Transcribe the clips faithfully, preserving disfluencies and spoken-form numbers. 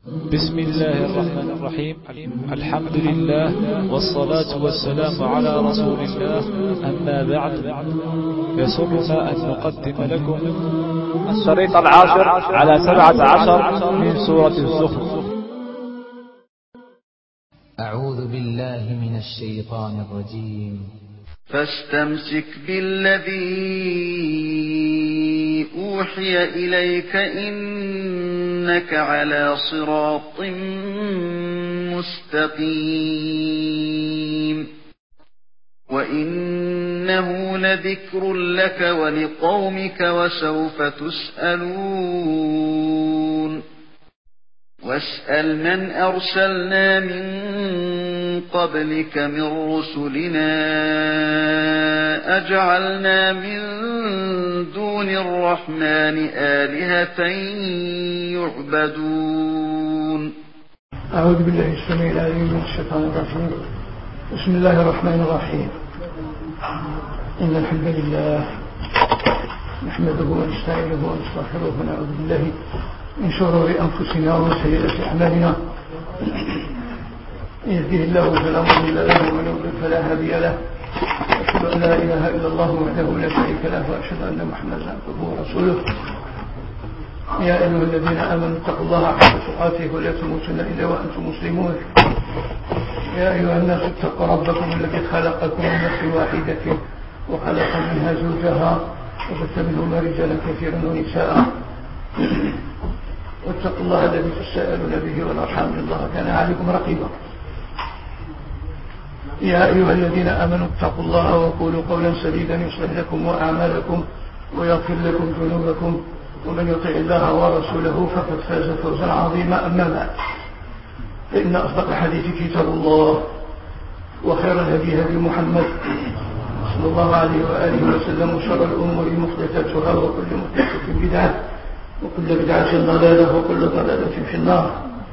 بسم الله الرحمن الرحيم. الحمد لله والصلاة والسلام على رسول الله. أما بعد، يسرنا أن نقدم لكم الشريط العاشر على سبعة عشر من سورة الزخرف. أعوذ بالله من الشيطان الرجيم. فاستمسك بالذي أوحي إليك إنك على صراط مستقيم وإنه لذكر لك ولقومك وسوف تسألون واسأل من أرسلنا من قبلك من رسلنا أجعلنا من دون الرحمن آلهة يعبدون. أعوذ بالله السميع العليم من الشيطان الرجيم. بسم الله الرحمن الرحيم. إن الحمد لله نحمده ونستعينه ونستغفره ونعوذ بالله من شرور أنفسنا ومن سيئات أعمالنا. يهده الله فلا مضل له ومن يضلل فلا هادي له. أشهد أن لا إله إلا الله وحده لا شريك له وأشهد أن محمدا عبده ورسوله. يا أيها الذين آمنوا اتقوا الله حق تقاته ولا تموتن إلا وأنتم مسلمون. يا أيها الناس اتقوا ربكم الذي خلقكم من نفس واحدة وخلق منها زوجها وبث منهما رجالا كثيرا ونساء. واتقوا الله الذي تساءلون به والأرحام إن الله كان عليكم رقيبا. يا أيها الذين آمنوا اتقوا الله وقولوا قولا سديدا يصلح لكم وأعمالكم ويغفر لكم ذنوبكم ومن يطع الله ورسوله فقد فاز فوزا عظيما. أما بعد، فإن أصدق الحديث كتاب الله وخير الهدي هدي محمد صلى الله عليه وآله وسلم وشر الأمور محدثاتها وكل محدثة بدعة وكل بدعة ضلالة وكل ضلالة في النار.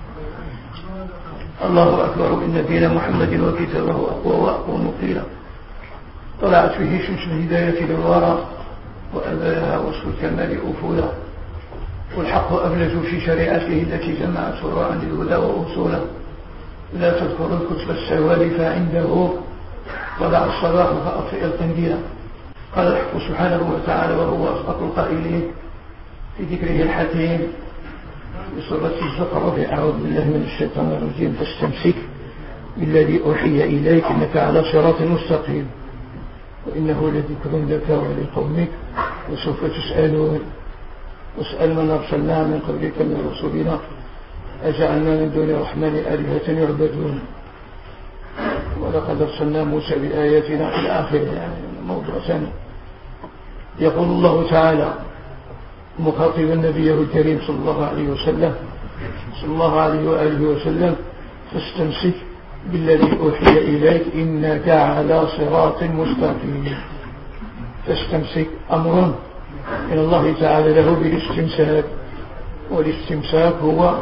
الله أكبر. إن دين محمد وكتابه أقوى وأقوى مقيلا. طلعت فيه شمس الهداية للورى وأباها وصف الكمال أفولا. والحق أبلج في شريعته التي جمعت فروعا للهدى وأصولا. لا تذكر الكتب السوالي فعنده طلع الصباح فأطفئ القنديل. قال الحق سبحانه وتعالى وهو أصدق القائلين في ذكره الحكيم في سورة الزخرف. أعوذ بالله من الشيطان الرجيم. فاستمسك بالذي أوحي إليك إنك على صراط مستقيم وإنه لذكر لك ولقومك وسوف تسألون واسأل من أرسلنا من قبلك من رسلنا أجعلنا من دون الرحمن آلهة يعبدون ولقد أرسلنا موسى بآياتنا إلى آخره. يعني موضوع ثاني. يقول الله تعالى مخاطبا نبيه الكريم صلى الله عليه وسلم صلى الله عليه وآله وسلم: فاستمسك بالذي أوحي إليك إنك على صراط مستقيم. فاستمسك أمر من الله تعالى له بالاستمساك، والاستمساك هو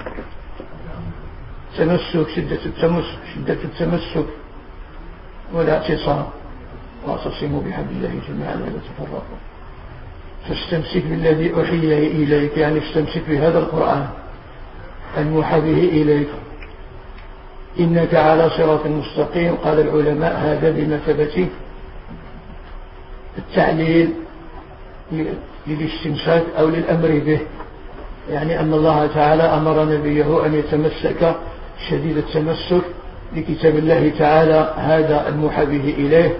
تمسك، شدة التمسك شدة التمسك والاعتصام. واعتصموا بحبل الله جميعا ولا تفرقوا. فاستمسك بالذي أوحي إليك يعني استمسك بهذا القرآن الموحى به إليك. إنك على صراط مستقيم. قال العلماء هذا بمثابة التعليل للاستمساك أو للأمر به، يعني أن الله تعالى أمر نبيه أن يتمسك شديد التمسك بكتاب الله تعالى هذا الموحى به إليه.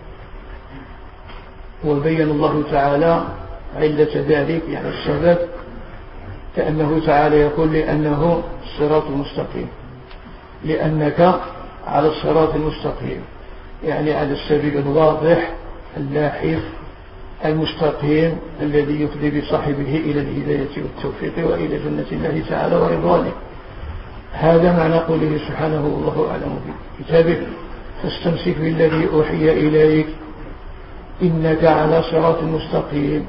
وبين الله تعالى علة ذلك يعني السبب، كأنه تعالى يقول لأنه الصراط المستقيم، لأنك على الصراط المستقيم يعني على السبيل الواضح اللاحق المستقيم الذي يفضي بصاحبه إلى الهداية والتوفيق وإلى جنة الله تعالى ورضوانه. هذا معنى قوله سبحانه والله أعلم بكتابه: فاستمسك بالذي أوحي إليك إنك على صراط مستقيم.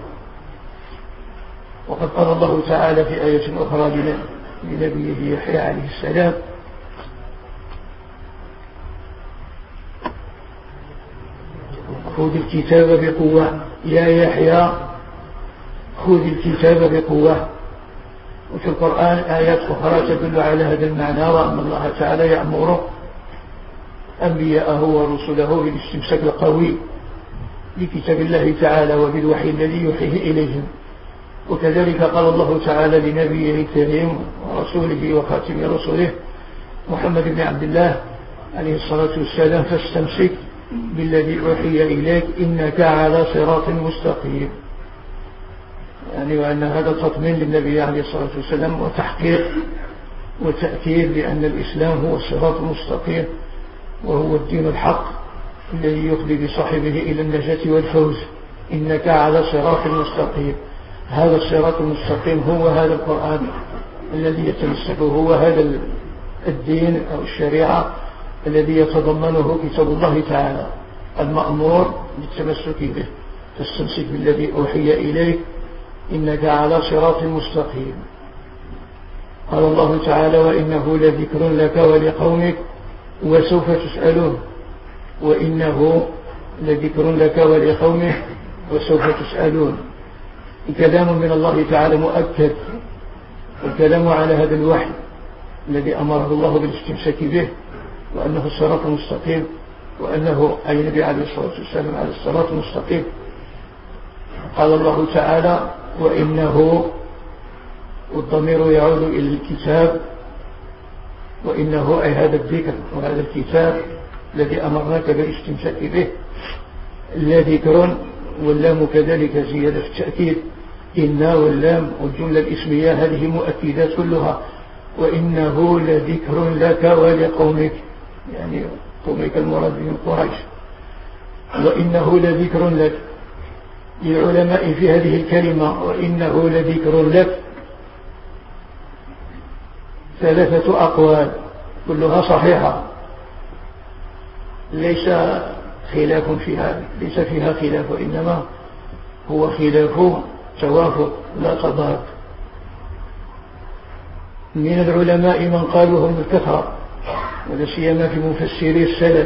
وقد قال الله تعالى في آية أخرى لنبيه يحيى عليه السلام: خذ الكتاب بقوة يا يحيى خذ الكتاب بقوة وفي القرآن آيات أخرى تدل على هذا المعنى، وأن الله تعالى يأمر أنبياءه ورسله بالاستمساك القوي بكتاب الله تعالى وبالوحي الذي يوحيه إليهم. وكذلك قال الله تعالى لنبيه الكريم ورسوله وخاتم رسوله محمد بن عبد الله عليه الصلاة والسلام: فاستمسك بالذي أوحي إليك إنك على صراط مستقيم. يعني وأن هذا تطمين للنبي عليه الصلاة والسلام وتحقيق وتأكيد بأن الإسلام هو الصراط المستقيم وهو الدين الحق الذي يفضي بصاحبه إلى النجاة والفوز. إنك على صراط مستقيم. هذا الصراط المستقيم هو هذا القرآن الذي يتمسكه، هو هذا الدين أو الشريعة الذي يتضمنه كتاب الله تعالى المأمور بالتمسك به. فاستمسك بالذي أوحي إليك إنك على صراط مستقيم. قال الله تعالى: وإنه لذكر لك ولقومك وسوف تسألون. وإنه لذكر لك ولقومك وسوف تسألون. الكلام من الله تعالى مؤكد، والكلام على هذا الوحي الذي أمره الله بالاستمساك به، وأنه الصراط المستقيم، وأنه أي النبي عليه الصلاة والسلام على الصراط المستقيم. قال الله تعالى: وإنه، والضمير يعود إلى الكتاب، وإنه أي هذا الذكر وهذا الكتاب الذي أمرناك بالاستمساك به. لذكر، واللام كذلك زيادة في التأكيد، إن واللام والجملة الإسمية هذه مؤكدات كلها. وإنه لذكر لك ولقومك، يعني قومك المراد من قريش. وإنه لذكر لك. للعلماء في هذه الكلمة وإنه لذكر لك ثلاثة أقوال كلها صحيحة، ليس خلاف فيها، ليس فيها خلاف، وإنما هو خلاف توافق لا تضاد. من العلماء من قالوا هم الكثرة، ولا سيما في مفسري السلف: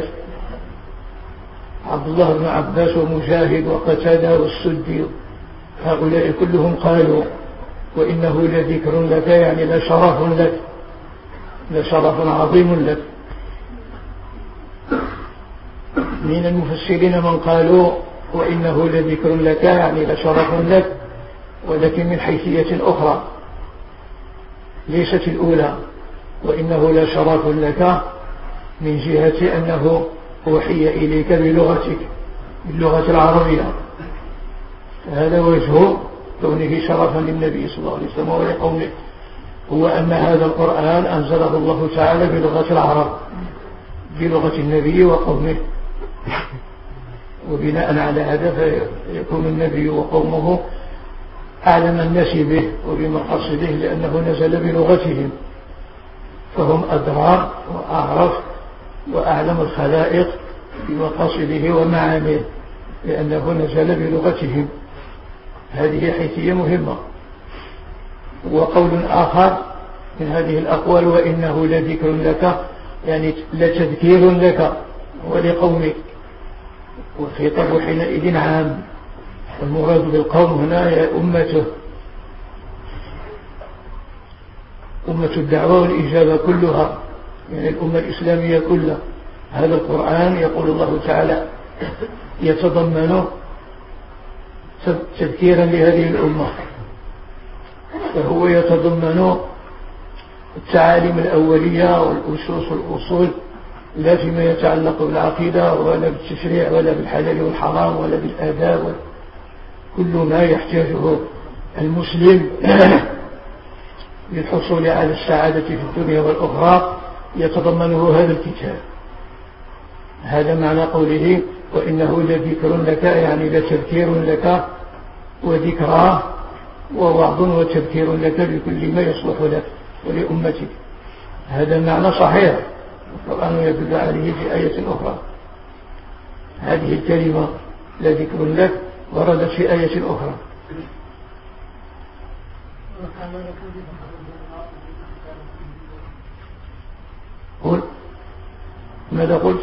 عبد الله بن عباس ومجاهد وقتادة والسدي. هؤلاء كلهم قالوا: وإنه لذكر لك، يعني لشرف لك، لشرف عظيم لك. من المفسرين من قالوا: وإنه لذكر لك، يعني لشرف لك، ولكن من حيثية أخرى ليست الأولى. وإنه لشرف لك من جهة أنه أوحي إليك بلغتك، باللغة العربية. هذا وجه كونه شرفا للنبي صلى الله عليه وسلم ولقومه، هو أن هذا القرآن أنزله الله تعالى بلغة العرب، بلغة النبي وقومه. وبناء على هذا فيكون النبي وقومه أعلم الناس به وبمقاصده، لأنه نزل بلغتهم، فهم أدرى وأعرف وأعلم الخلائق بمقاصده ومعانيه، لأنه نزل بلغتهم. هذه حيثية مهمة. وقول آخر من هذه الأقوال: وإنه لذكر لك، يعني لتذكير لك ولقومك. والخطاب حينئذ عام، المراد بالقوم هنا هي أمته، أمة الدعوة والإجابة كلها، يعني الأمة الإسلامية كلها. هذا القرآن يقول الله تعالى يتضمن تذكيرا لهذه الأمة، فهو يتضمن التعاليم الأولية والأسس والأصول، لا فيما يتعلق بالعقيدة ولا بالتشريع ولا بالحلال والحرام ولا بالآداب، كل ما يحتاجه المسلم للحصول على السعادة في الدنيا والأخرى يتضمنه هذا الكتاب. هذا معنى قوله: وإنه لذكر لك، يعني لتذكير لك وذكرى ووعظ وتذكير لك بكل ما يصلح لك ولأمتك. هذا معنى صحيح، القرآن يدل عليه في آية أخرى. هذه الكلمة لذكر لك وردت في آية أخرى. قل ماذا قلت؟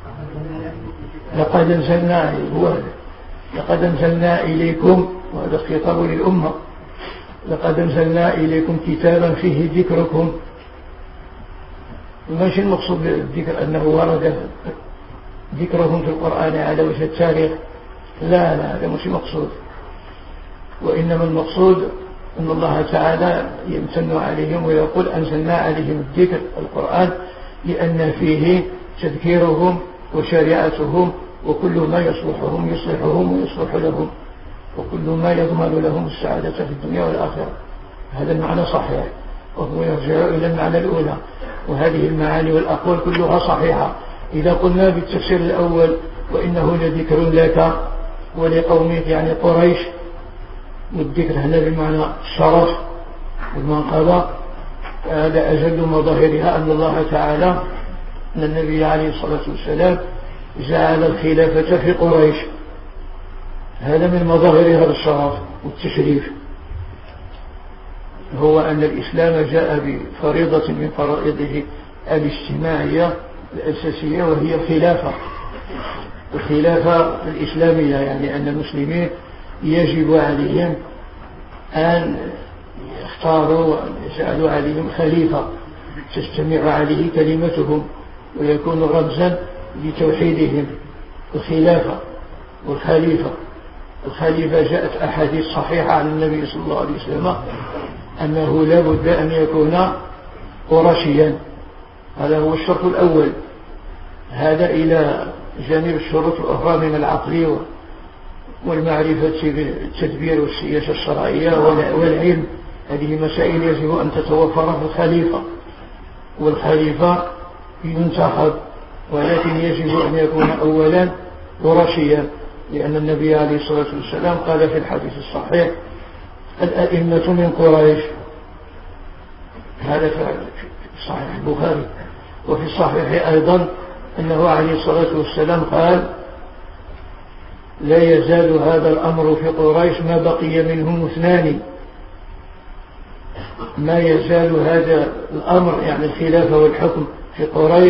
لقد أنزلنا هو لقد أنزلنا إليكم، وهذا خطاب للأمة، لقد أنزلنا إليكم كتابا فيه ذكركم. ماشي المقصود بالذكر أنه ورد ذكرهم في القرآن على وجه التاريخ، لا لا هذا مش مقصود، وإنما المقصود أن الله تعالى يمتن عليهم ويقول أنزلنا عليهم الذكر القرآن لأن فيه تذكيرهم وشريعتهم وكل ما يصلحهم يصلحهم ويصلح لهم، وكل ما يضمن لهم السعادة في الدنيا والآخرة. هذا المعنى صحيح، وهو يرجع إلى المعنى الأولى، وهذه المعاني والأقوال كلها صحيحة. إذا قلنا بالتفسير الأول وإنه لذكر لك ولقومك يعني قريش، والذكر هنا بمعنى الشرف والمنقبة، هذا أجل مظاهرها أن الله تعالى أن النبي عليه الصلاة والسلام جعل الخلافة في قريش، هذا من مظاهر هذا الشرف والتشريف، هو أن الإسلام جاء بفريضة من فرائضه الاجتماعية الأساسية وهي الخلافة، الخلافة الإسلامية، يعني أن المسلمين يجب عليهم أن يختاروا وأن يجعلوا عليهم خليفة تجتمع عليه كلمتهم ويكون رمزا لتوحيدهم. الخلافة والخليفة، الخليفة جاءت أحاديث صحيحة عن النبي صلى الله عليه وسلم أنه لا بد أن يكون قرشيا، هذا هو الشرط الأول. هذا إلى جانب الشروط الأخرى من العقل والمعرفة بالتدبير والسياسة الشرعية والعلم، هذه مسائل يجب أن تتوفر في الخليفة، والخليفة ينتخب، ولكن يجب أن يكون أولا قرشيا، لأن النبي عليه الصلاة والسلام قال في الحديث الصحيح الأئمة من قريش، هذا في صحيح البخاري. وفي الصحيح أيضا أنه عليه الصلاة والسلام قال لا يزال هذا الأمر في قريش ما بقي منهم اثنان، ما يزال هذا الأمر يعني الخلافة والحكم في قريش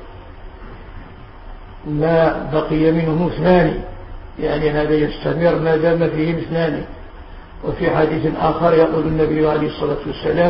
ما بقي منهم اثنان، يعني هذا يستمر ما دام فيهم اثنان. وفي حديث آخر يقول النبي عليه الصلاة والسلام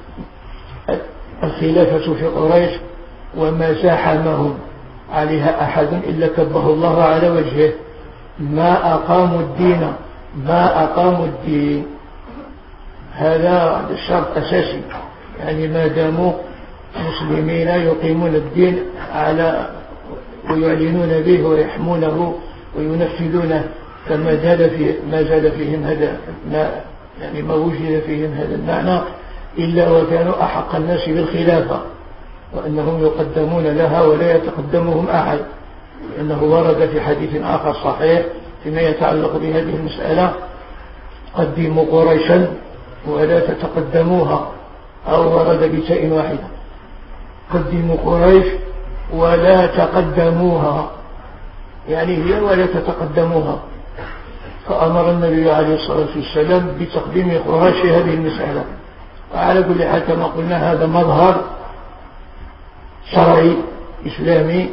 الخلافة في قريش وما زاحمهم عليها أحد إلا كبه الله على وجهه، ما أقاموا الدين ما أقاموا الدين هذا الشرط أساسي، يعني ما داموا مسلمين يقيمون الدين على ويعلنون به ويحمونه وينفذونه، فما زال في ما زال فيهم هذا ما يعني ما وجد فيهم هذا المعنى إلا وكانوا أحق الناس بالخلافة، وأنهم يقدمون لها ولا يتقدمهم أحد، لأنه ورد في حديث آخر صحيح فيما يتعلق بهذه المسألة قدموا قريشا ولا تتقدموها، أو ورد بتاء واحدة قدموا قريش ولا تقدموها، يعني هي ولا تتقدموها. فأمر النبي عليه الصلاة والسلام بتقديم قريش هذه المسألة. وعلى كل حال كما قلنا هذا مظهر شرعي إسلامي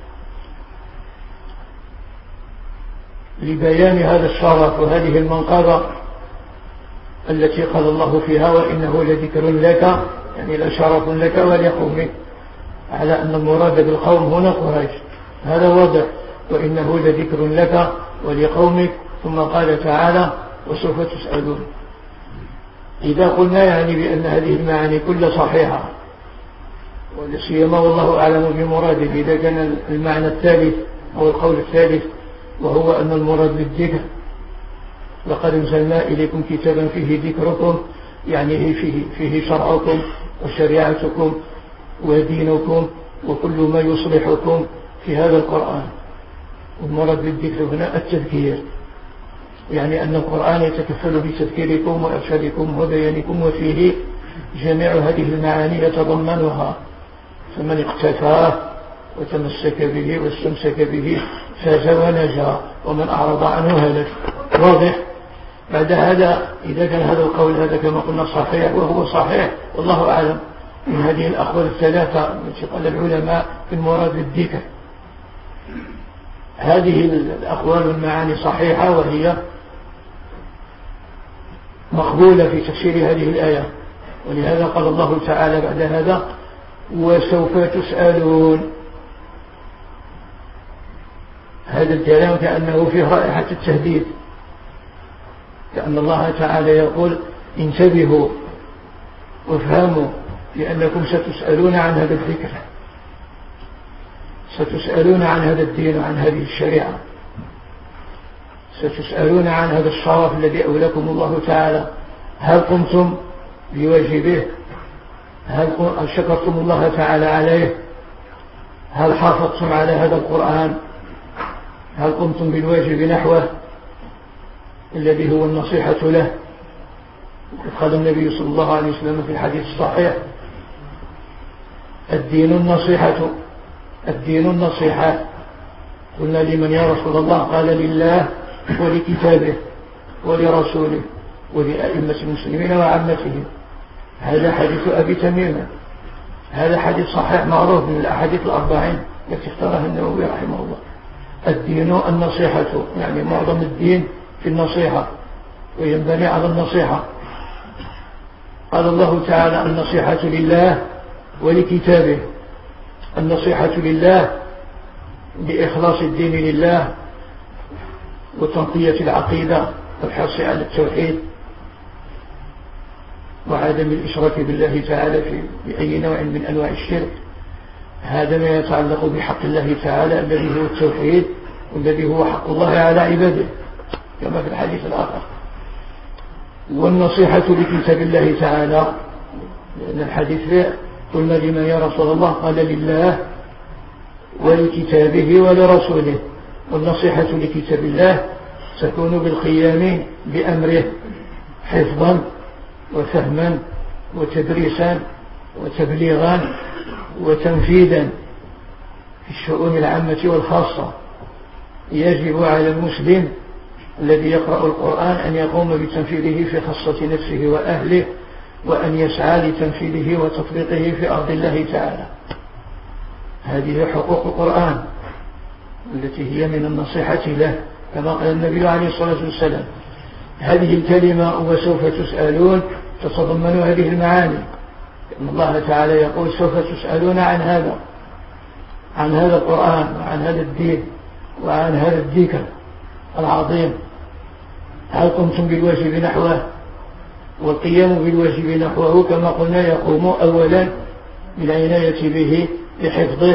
لبيان هذا الشرف وهذه المنقبة التي قال الله فيها وإنه لذكر لك، يعني لشرف لك ولقومك، على أن المراد بالقوم هنا قريش، هذا واضح، وإنه لذكر لك ولقومك. ثم قال تعالى وسوف تسألون. إذا قلنا يعني بأن هذه المعاني كلها صحيحة، ولسيما والله أعلم بمراده، إذا كان المعنى الثالث أو القول الثالث وهو أن المراد بالذكر لقد انزلنا إليكم كتابا فيه ذكركم، يعني فيه, فيه شرعكم وشريعتكم ودينكم وكل ما يصلحكم في هذا القرآن. والمراد بالذكر هنا التذكير، يعني أن القرآن يتكفل بتذكيركم وإرشادكم وبيانكم، وفيه جميع هذه المعاني يتضمنها، فمن اقتفاه وتمسك به واستمسك به فاز ونجا، ومن أعرض عنه هلك. واضح؟ بعد هذا إذا كان هذا القول هذا كما قلنا صحيح، وهو صحيح والله أعلم، من هذه الأقوال الثلاثة التي قال العلماء في المراد بالذكر، هذه الأقوال والمعاني صحيحة، وهي مقبولة في تفسير هذه الآية. ولهذا قال الله تعالى بعد هذا وسوف تسألون. هذا الكلام كأنه فيه رائحة التهديد، كأن الله تعالى يقول انتبهوا وافهموا لأنكم ستسألون عن هذا الذكر، ستسألون عن هذا الدين وعن هذه الشريعة، ستسألون عن هذا الشرف الذي أولاكم الله تعالى. هل قمتم بواجبه؟ هل شكرتم الله تعالى عليه؟ هل حافظتم على هذا القرآن؟ هل قمتم بالواجب نحوه الذي هو النصيحة له؟ قال النبي صلى الله عليه وسلم في الحديث الصحيح الدين النصيحة، الدين النصيحة. قلنا لمن يا رسول الله؟ قال لله ولكتابه ولرسوله ولأئمة المسلمين وعامتهم. هذا حديث أبي تميم، هذا حديث صحيح معروف من الأحاديث الأربعين التي اختارها النووي رحمه الله. الدين النصيحة، يعني معظم الدين في النصيحة وينبني على النصيحة. قال الله تعالى النصيحة لله ولكتابه. النصيحة لله بإخلاص الدين لله وتنقية العقيدة والحرص على التوحيد وعدم الإشراك بالله تعالى في بأي نوع من أنواع الشرك. هذا ما يتعلق بحق الله تعالى الذي هو التوحيد والذي هو حق الله على عباده كما في الحديث الآخر. والنصيحة لكتاب الله تعالى، لأن الحديث فيه قلنا لمن يا رسول الله؟ قال لله ولكتابه ولرسوله. والنصيحة لكتاب الله تكون بالقيام بأمره حفظا وفهما وتدريسا وتبليغا وتنفيذا في الشؤون العامة والخاصة. يجب على المسلم الذي يقرأ القرآن أن يقوم بتنفيذه في خاصة نفسه وأهله، وأن يسعى لتنفيذه وتطبيقه في أرض الله تعالى. هذه حقوق القرآن التي هي من النصيحة له كما قال النبي عليه الصلاة والسلام. هذه الكلمة وسوف تسألون تتضمن هذه المعاني، لأن الله تعالى يقول سوف تسألون عن هذا، عن هذا القرآن وعن هذا الدين وعن هذا الذكر العظيم. هل قمتم بالواجب نحوه؟ والقيام بالواجب نحوه كما قلنا يقوم أولا بالعناية به، بحفظه،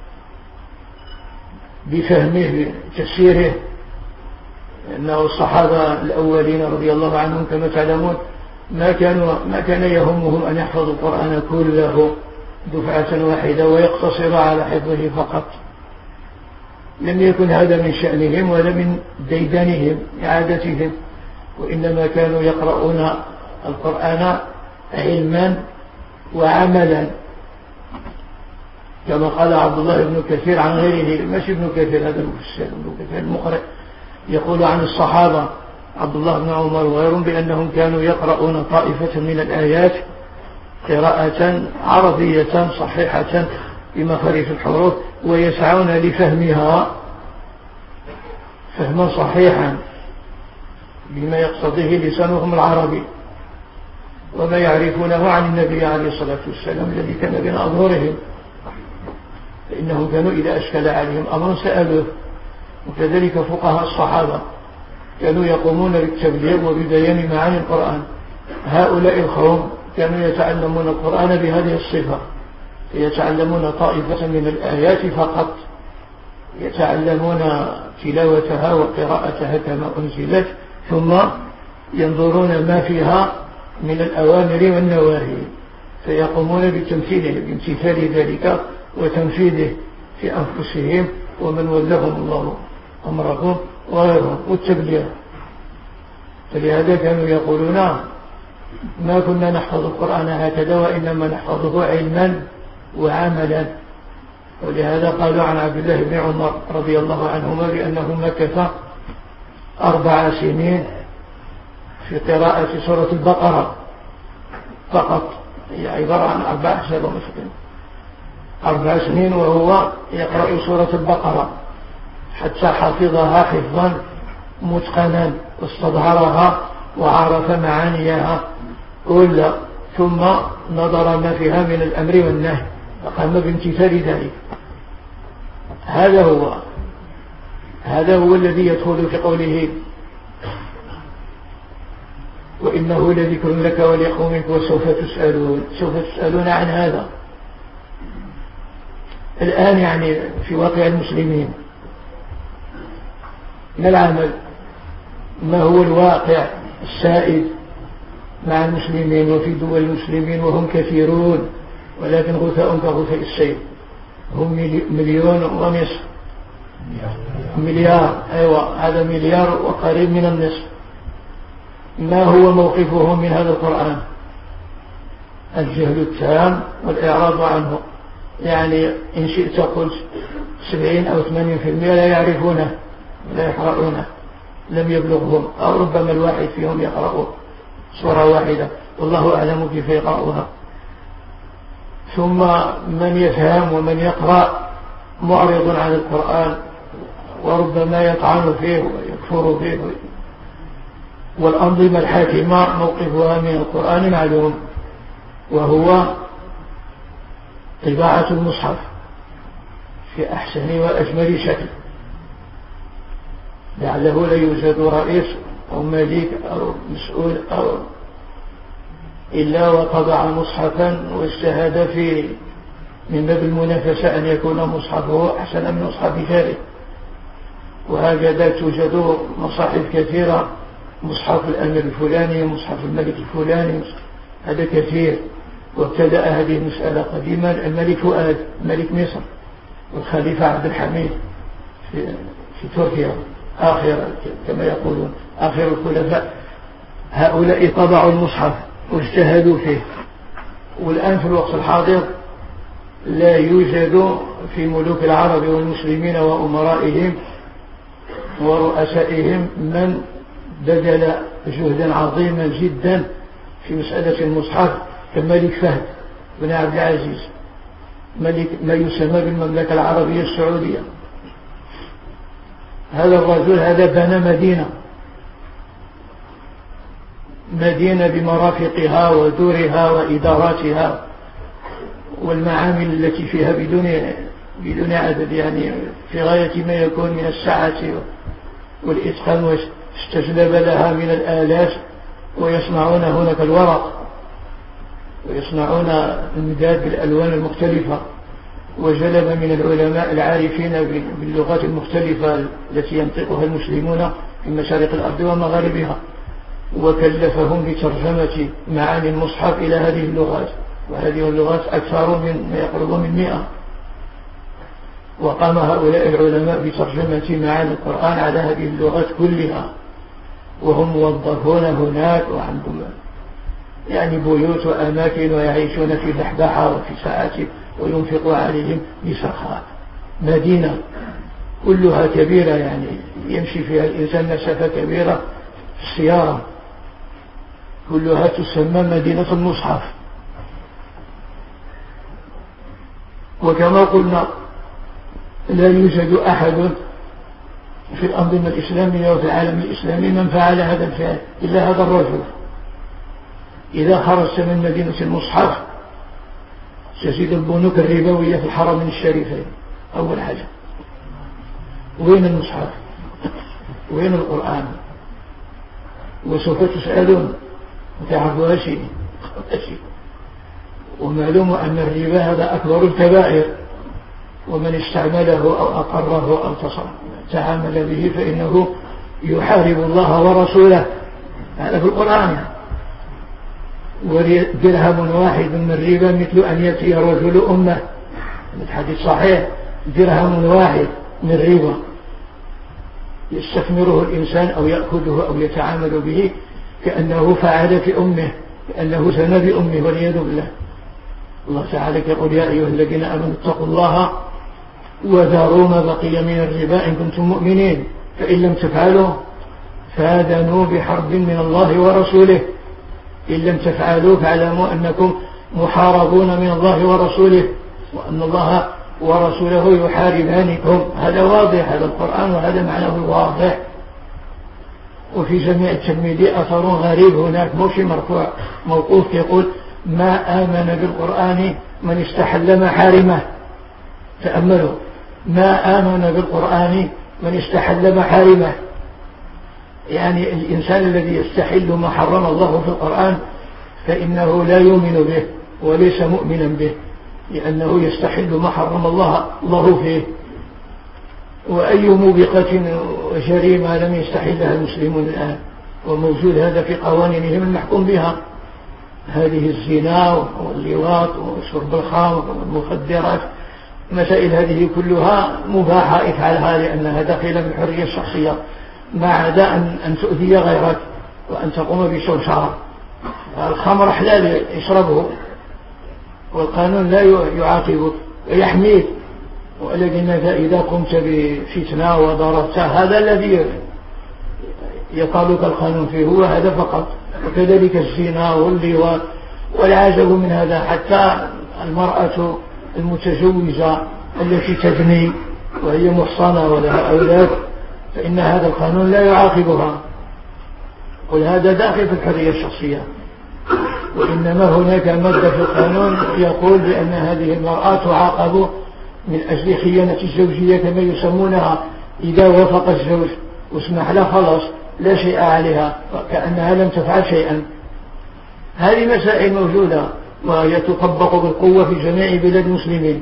بفهمه، بتفسيره. لأنه الصحابة الأولين رضي الله عنهم كما تعلمون ما كانوا ما كان يهمهم أن يحفظوا القرآن كله دفعة واحدة ويقتصر على حفظه فقط. لم يكن هذا من شأنهم ولا من ديدنهم عادتهم، وإنما كانوا يقرؤون القرآن علما وعملا كما قال عبد الله بن كثير عن غيره، مش ابن كثير هذا المفسر، ابن كثير المقرئ، يقول عن الصحابة عبد الله بن عمر وغيرهم بأنهم كانوا يقرؤون طائفة من الآيات قراءة عربية صحيحة بمخارج الحروف ويسعون لفهمها فهما صحيحا بما يقتضيه لسانهم العربي وما يعرفونه عن النبي عليه الصلاة والسلام الذي كان بين أظهرهم، فإنهم كانوا إذا أشكل عليهم أمر سألوه. وكذلك فقهاء الصحابة كانوا يقومون بالتبليغ وببيان معاني القرآن. هؤلاء القوم كانوا يتعلمون القرآن بهذه الصفة، يتعلمون طائفة من الآيات فقط، يتعلمون تلاوتها وقراءتها كما أنزلت، ثم ينظرون ما فيها من الأوامر والنواهي فيقومون بتمثيله بامتثال ذلك وتنفيذه في أنفسهم ومن ولهم الله أمرهم وغيرهم والتبليغ. فلهذا كانوا يقولون ما كنا نحفظ القرآن هكذا وإنما نحفظه علما وعملا. ولهذا قالوا عن عبد الله بن عمر رضي الله عنهما بأنه مكث أربع سنين في قراءة سورة البقرة فقط، هي عبارة عن أربع سنين أربع سنين وهو يقرأ سورة البقرة حتى حفظها حفظا متقنا واستظهرها وعرف معانيها كلها، ثم نظر ما فيها من الأمر والنهي فقام بامتثال ذلك. هذا هو هذا هو الذي يدخل في قوله وإنه لذكر لك ولقومك وسوف تسألون. سوف تسألون عن هذا الآن، يعني في واقع المسلمين. ما العمل؟ ما هو الواقع السائد مع المسلمين وفي دول المسلمين وهم كثيرون ولكن غثاء كغثاء السيل. هم مليون ونصف مليار، أيوة هذا مليار وقريب من النصف. ما هو موقفهم من هذا القرآن؟ الجهل التام والإعراض عنه. يعني إن شئت قلت سبعين أو ثمانين في المئة لا يعرفونه لا يقرؤونه، لم يبلغهم، أو ربما الواحد فيهم يقرأ سورة واحدة والله أعلم كيف يقرأها. ثم من يفهم ومن يقرأ معرض عن القرآن وربما يطعن فيه ويكفر فيه. والأنظمة الحاكمة موقفها من القرآن معلوم، وهو طباعة المصحف في أحسن وأجمل شكل. لعله لا يوجد رئيس أو ملك أو مسؤول أو إلا وطبع مصحفا واجتهد في من باب المنافسة أن يكون مصحفه أحسن من مصحف غيره. وهكذا توجد مصاحف كثيرة، مصحف الأمير الفلاني، مصحف الملك الفلاني، هذا كثير. وابتدأ هذه المسألة قديما الملك فؤاد ملك مصر والخليفة عبد الحميد في, في تركيا آخر كما يقولون آخر الخلفاء. هؤلاء طبعوا المصحف واجتهدوا فيه. والآن في الوقت الحاضر لا يوجد في ملوك العرب والمسلمين وأمرائهم ورؤسائهم من بذل جهدا عظيما جدا في مسألة المصحف كملك فهد بن عبد العزيز، ملك ما يسمى بالمملكة العربية السعودية. هذا الرجل هذا بنى مدينة مدينة بمرافقها ودورها وإداراتها والمعامل التي فيها بدون بدون عدد، يعني في غاية ما يكون من السعة والإتقان، واستجلب لها من الآلات. ويصنعون هناك الورق ويصنعون المداد بالألوان المختلفة. وجلب من العلماء العارفين باللغات المختلفة التي ينطقها المسلمون في مشارق الأرض ومغاربها، وكلفهم بترجمة معاني المصحف إلى هذه اللغات، وهذه اللغات أكثر من ما يقرب من مئة. وقام هؤلاء العلماء بترجمة معاني القرآن على هذه اللغات كلها، وهم موظفون هناك وعندهم يعني بيوت وأماكن ويعيشون في بحبحة وفي ساعات وينفق عليهم بسخاء. مدينة كلها كبيرة، يعني يمشي فيها الإنسان مسافة كبيرة في السيارة، كلها تسمى مدينة المصحف. وكما قلنا لا يوجد أحد في الأنظمة الإسلامية وفي العالم الإسلامي من فعل هذا الفعل إلا هذا الرجل. إذا خرجت من مدينة المصحف تجد البنوك الربوية في الحرمين الشريفين. أول حاجة وين المصحف؟ وين القرآن؟ وسوف تسألون وتعرفوا شيء. ومعلوم أن الربا هذا أكبر الكبائر، ومن استعمله أو أقره أو تعامل به فإنه يحارب الله ورسوله. هذا في القرآن. ودرهم واحد من الربا مثل أن يأتي رجل أمة، الحديث صحيح. درهم واحد من الربا يستثمره الإنسان أو يأخذه أو يتعامل به كأنه فعل في أمه، كأنه زنى بأمه والعياذ بالله. الله تعالى يقول يا أيها الذين آمنوا اتقوا الله وذروا ما بقي من الربا إن كنتم مؤمنين، فإن لم تفعلوا فآذنوا بحرب من الله ورسوله، إن لم تفعلوا فاعلموا أنكم محاربون من الله ورسوله، وأن الله ورسوله يحاربانكم. هذا واضح، هذا القرآن وهذا معناه الواضح. وفي جميع الترمذي أثر غريب هناك مش مرفوع، موقوف يقول ما آمن بالقرآن من استحل محارمه. تأملوا، ما آمن بالقرآن من استحل محارمه، يعني الإنسان الذي يستحل ما حرم الله في القرآن فإنه لا يؤمن به وليس مؤمنا به، لأنه يستحل ما حرم الله الله فيه. وأي موبقة وجريمة لم يستحلها المسلمون الآن، وموجود هذا في قوانينهم المحكوم بها. هذه الزنا واللواط وشرب الخمر والمخدرات، مسائل هذه كلها مباحة افعلها لأنها داخلة من الحرية الشخصية، ما عدا أن, أن تؤذي غيرك وأن تقوم بشوشرة. الخمر حلال يشربه والقانون لا يعاقبك ويحميك، ولكن إذا قمت بفتنة وضربت هذا الذي يطالك القانون فيه، هو هذا فقط. وكذلك الزنا واللواط. والعجب من هذا حتى المرأة المتزوجة التي تزني وهي محصنة ولها أولاد فإن هذا القانون لا يعاقبها، قل هذا داخل في الحرية الشخصية. وإنما هناك مادة في القانون يقول بأن هذه المرأة تعاقب من أجل خيانة الزوجية كما يسمونها، إذا وافق الزوج واسمح لها خلاص لا شيء عليها كأنها لم تفعل شيئا. هذه مسائل موجودة وهي تطبق بالقوة في جميع بلاد المسلمين،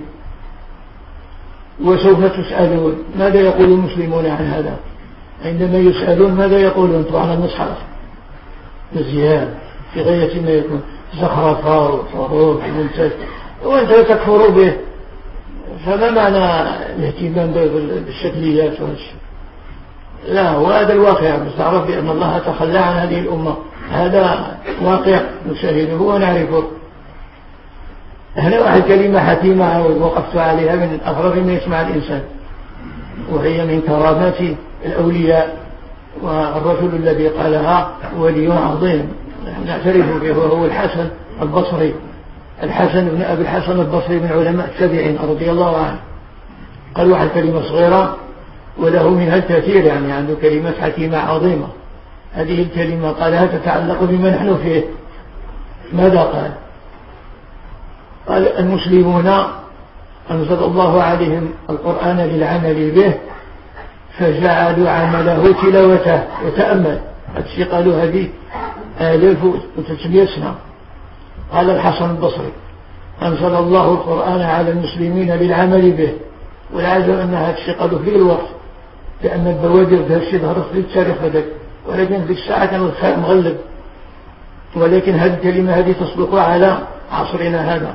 وسوف تسألون ماذا يقول المسلمون عن هذا. عندما يسألون ماذا يقولون؟ طبعا المصحف مزيان في غاية ما يكون، زخرفة وحروف ومنتج وانت تكفر به، فما معنى الاهتمام بالشكليات والشيء؟ لا، وهذا الواقع. بس تعرف بأن الله تخلى عن هذه الأمة، هذا واقع نشاهده ونعرفه. هنا واحد كلمة حكيمة وقفت عليها من أغرب ما يسمع الإنسان، وهي من كرامات الأولياء، والرجل الذي قالها ولي عظيم نعترف به وهو الحسن البصري. الحسن بن أبي الحسن البصري من علماء التابعين رضي الله عنه. قال واحد كلمة صغيرة وله منها الكثير، يعني عنده كلمات حكيمة عظيمة. هذه الكلمة قالها تتعلق بما نحن فيه. ماذا قال؟ قال المسلمون أنزل الله عليهم القرآن للعمل به فجعلوا عمله تلاوته. وتأمل هذه قالوا هذه آلاف وتسعمائة سنة. قال الحسن البصري أنزل الله القرآن على المسلمين للعمل به، والعجب أن هذا الشيء قالوا في الوقت لأن البوادر هذا الشيء ظهرت في التاريخ بدك، ولكن في الساعة كان الخير مغلب. ولكن هذه الكلمة هذه تصدق على عصرنا هذا.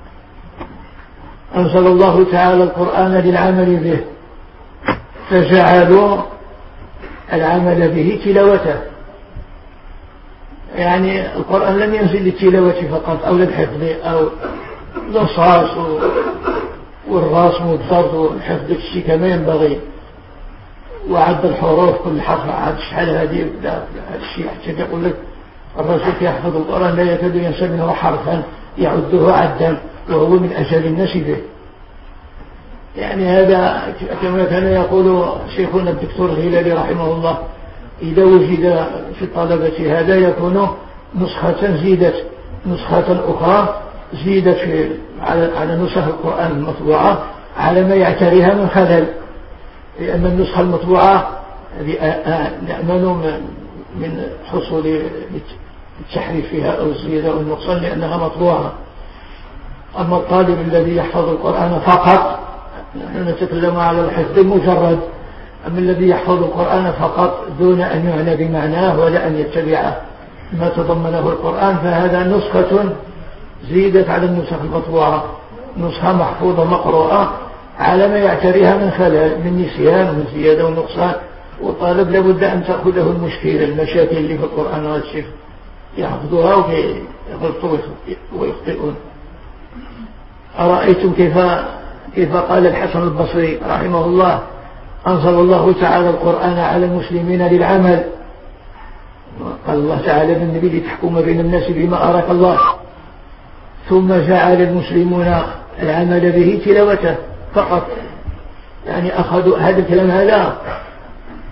أنزل الله تعالى القرآن للعمل به فجعلوا العمل به تلاوته. يعني القرآن لم ينزل للتلاوة فقط أو للحفظ أو الرصاص والرسم والضبط والحفظ الشيء كما ينبغي، وعد الحروف كل حرف عاد شحال هذه هذا الشيء. حتى يقول لك الرسول يحفظ القرآن لا يكاد ينسى منه حرفا يعده عدا وهو من أجل الناس به. يعني هذا كما كان يقول شيخنا الدكتور الهلالي رحمه الله، إذا وجد في الطلبة هذا يكون نسخة زيدت نسخة أخرى زيدت في على على نسخ القرآن المطبوعة على ما يعتريها من خلل، لأن النسخة المطبوعة نأمن من حصول التحريف فيها أو الزيادة أو النقصان لأنها مطبوعة. أما الطالب الذي يحفظ القرآن فقط، نحن نتكلم على الحفظ المجرد، أما الذي يحفظ القرآن فقط دون أن يعنى بمعناه ولا أن يتبع ما تضمنه القرآن، فهذا نسخة زيدت على النسخ المطبوعة، نسخة محفوظة مقروءة على ما يعتريها من خلل من نسيان ومن زيادة ونقصان. والطالب لابد أن تأخذه المشكلة المشاكل اللي في القرآن والشيخ يحفظوها ويغلطوا ويخطئون. أرأيتم كيف كيف قال الحسن البصري رحمه الله أنزل الله تعالى القرآن على المسلمين للعمل. قال الله تعالى للنبي لتحكم بين الناس بما أراك الله، ثم جعل المسلمون العمل به تلاوته فقط. يعني أخذوا هذا الكلام هذا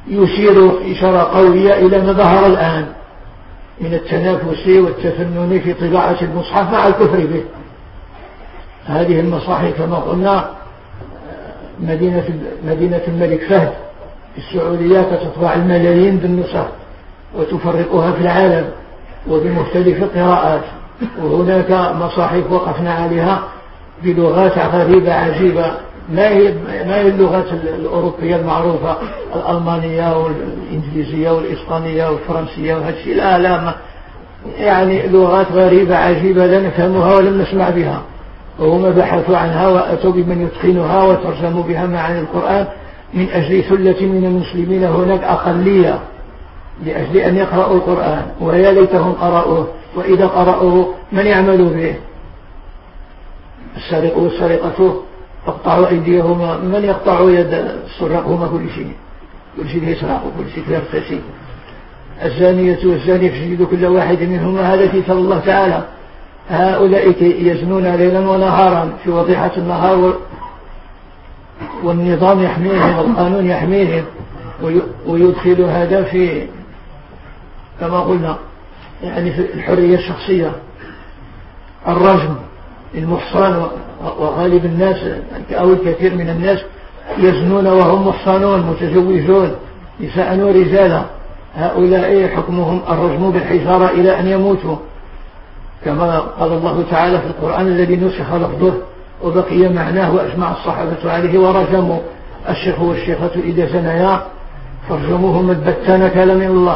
يشير إشارة قوية إلى ما ظهر الآن من التنافس والتفنن في طباعة المصحف مع الكفر به. هذه المصاحف كما قلنا مدينة, مدينة الملك فهد في السعودية تطبع الملايين بالنسخ وتفرقها في العالم وبمختلف القراءات، وهناك مصاحف وقفنا عليها بلغات غريبة عجيبة ما هي ما هي اللغات الأوروبية المعروفة الألمانية والإنجليزية والإسبانية والفرنسية وهالشيء، لا لا يعني لغات غريبة عجيبة لا نفهمها ولم نسمع بها، وهم بحثوا عنها وأتوا بمن يتقنها وترجموا بها معاني القرآن من أجل ثلة من المسلمين هناك أقلية لأجل أن يقرأوا القرآن، ويا ليتهم قرأوه، وإذا قرأوه من يعمل به؟ السارق والسارقة تقطع أيديهما، من يقطع يد السراق؟ هما كل شيء كل شيء يسرق وكل شيء يرتشي. الزانية والزاني فجلدوا كل واحد منهما، هذا كتاب الله تعالى. هؤلاء يزنون ليلا ونهارا في وضيحة النهار والنظام يحميهم والقانون يحميهم، ويدخل هذا في كما قلنا يعني في الحرية الشخصية. الرجم المحصن، وغالب الناس أو الكثير من الناس يزنون وهم محصنون متزوجون نساء ورجالا، هؤلاء حكمهم الرجم بالحجارة إلى أن يموتوا، كما قال الله تعالى في القرآن الذي نسخ لفظه وبقي معناه وأجمع الصحابة عليه ورجموا الشيخ والشيخة إذا زنيا فرجموهما البتة نكالا من الله.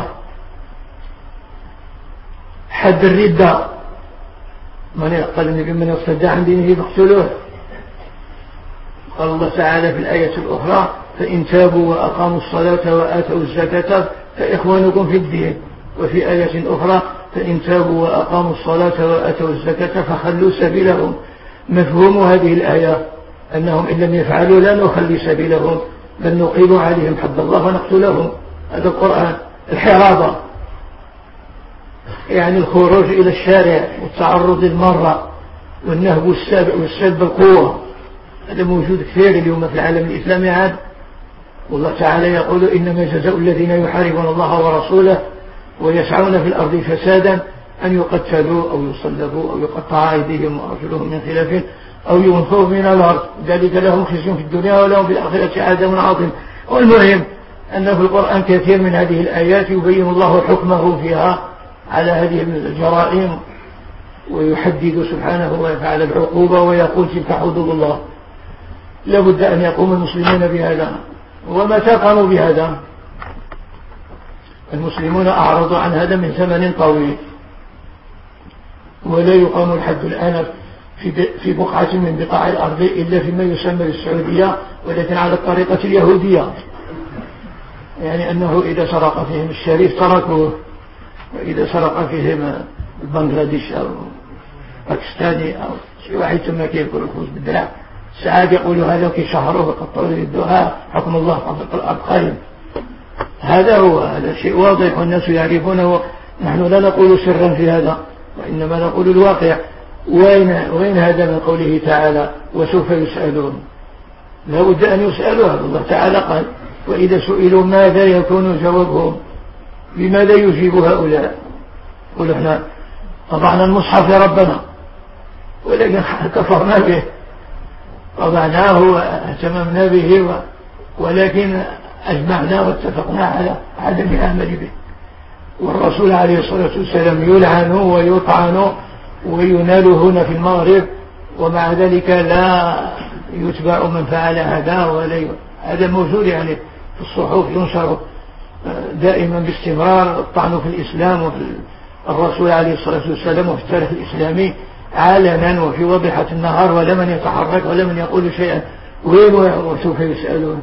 حد الردة، من يقتل النبي من يرتد عن دينه فاقتلوه. قال الله تعالى في الآية الأخرى فإن تابوا وأقاموا الصلاة وآتوا الزكاة فإخوانكم في الدين، وفي آية أخرى فإن تابوا وأقاموا الصلاة وآتوا الزكاة فخلوا سبيلهم. مفهوم هذه الآية أنهم إن لم يفعلوا لا نخلي سبيلهم بل نقيم عليهم حد الله ونقتلهم. هذا القرآن. الحرابة يعني الخروج إلى الشارع والتعرض للمرة والنهب والسلب بالقوة، هذا موجود كثير اليوم في العالم الإسلامي عاد. والله تعالى يقول إنما جزاء الذين يحاربون الله ورسوله ويسعون في الأرض فسادا أن يقتلوا أو يصلبوا أو يقطع أيديهم وأرجلهم من خلاف أو ينفوا من الأرض، ذلك لهم خزي في الدنيا ولهم في الآخرة عذاب عظيم. والمهم أن في القرآن كثير من هذه الآيات يبين الله حكمه فيها على هذه الجرائم، ويحدد سبحانه ويفعل العقوبة ويقول تلك حدود الله. لابد أن يقوم المسلمون بهذا. ومتى قاموا بهذا؟ المسلمون أعرضوا عن هذا من زمن طويل، ولا يقام الحد الآن في بقعة من بقاع الأرض إلا فيما يسمى بالسعودية، ولكن على الطريقة اليهودية، يعني أنه إذا سرق فيهم الشريف تركوه، وإذا سرق فيهم البنغلاديش أو باكستاني أو شيء واحد ثم يأكل الخبز بالدراع ساعات يقولوا هذا كي شهره وقطعوا للدعاء حكم الله في الأرض قائم. هذا هو، هذا شيء واضح والناس يعرفونه. نحن لا نقول سرا في هذا، وإنما نقول الواقع. وين, وين هذا من قوله تعالى وسوف يسألون؟ لا بد أن يسألوا. الله تعالى قال وإذا سئلوا ماذا يكون جوابهم؟ بماذا يجيب هؤلاء؟ قل احنا طبعنا المصحف يا ربنا، ولكن كفرنا به، طبعناه واهتممنا به، ولكن أجمعنا واتفقنا على عدم العمل به. والرسول عليه الصلاة والسلام يلعن ويطعن وينال هنا في المغرب، ومع ذلك لا يتبع من فعل هذا ولا ي... هذا موجود يعني في الصحف ينشر دائما باستمرار الطعن في الإسلام وفي الرسول عليه الصلاة والسلام وفي التاريخ الإسلامي علنا وفي وضحة النهار، ولا من يتحرك ولا من يقول شيئا. وين وسوف يسألون؟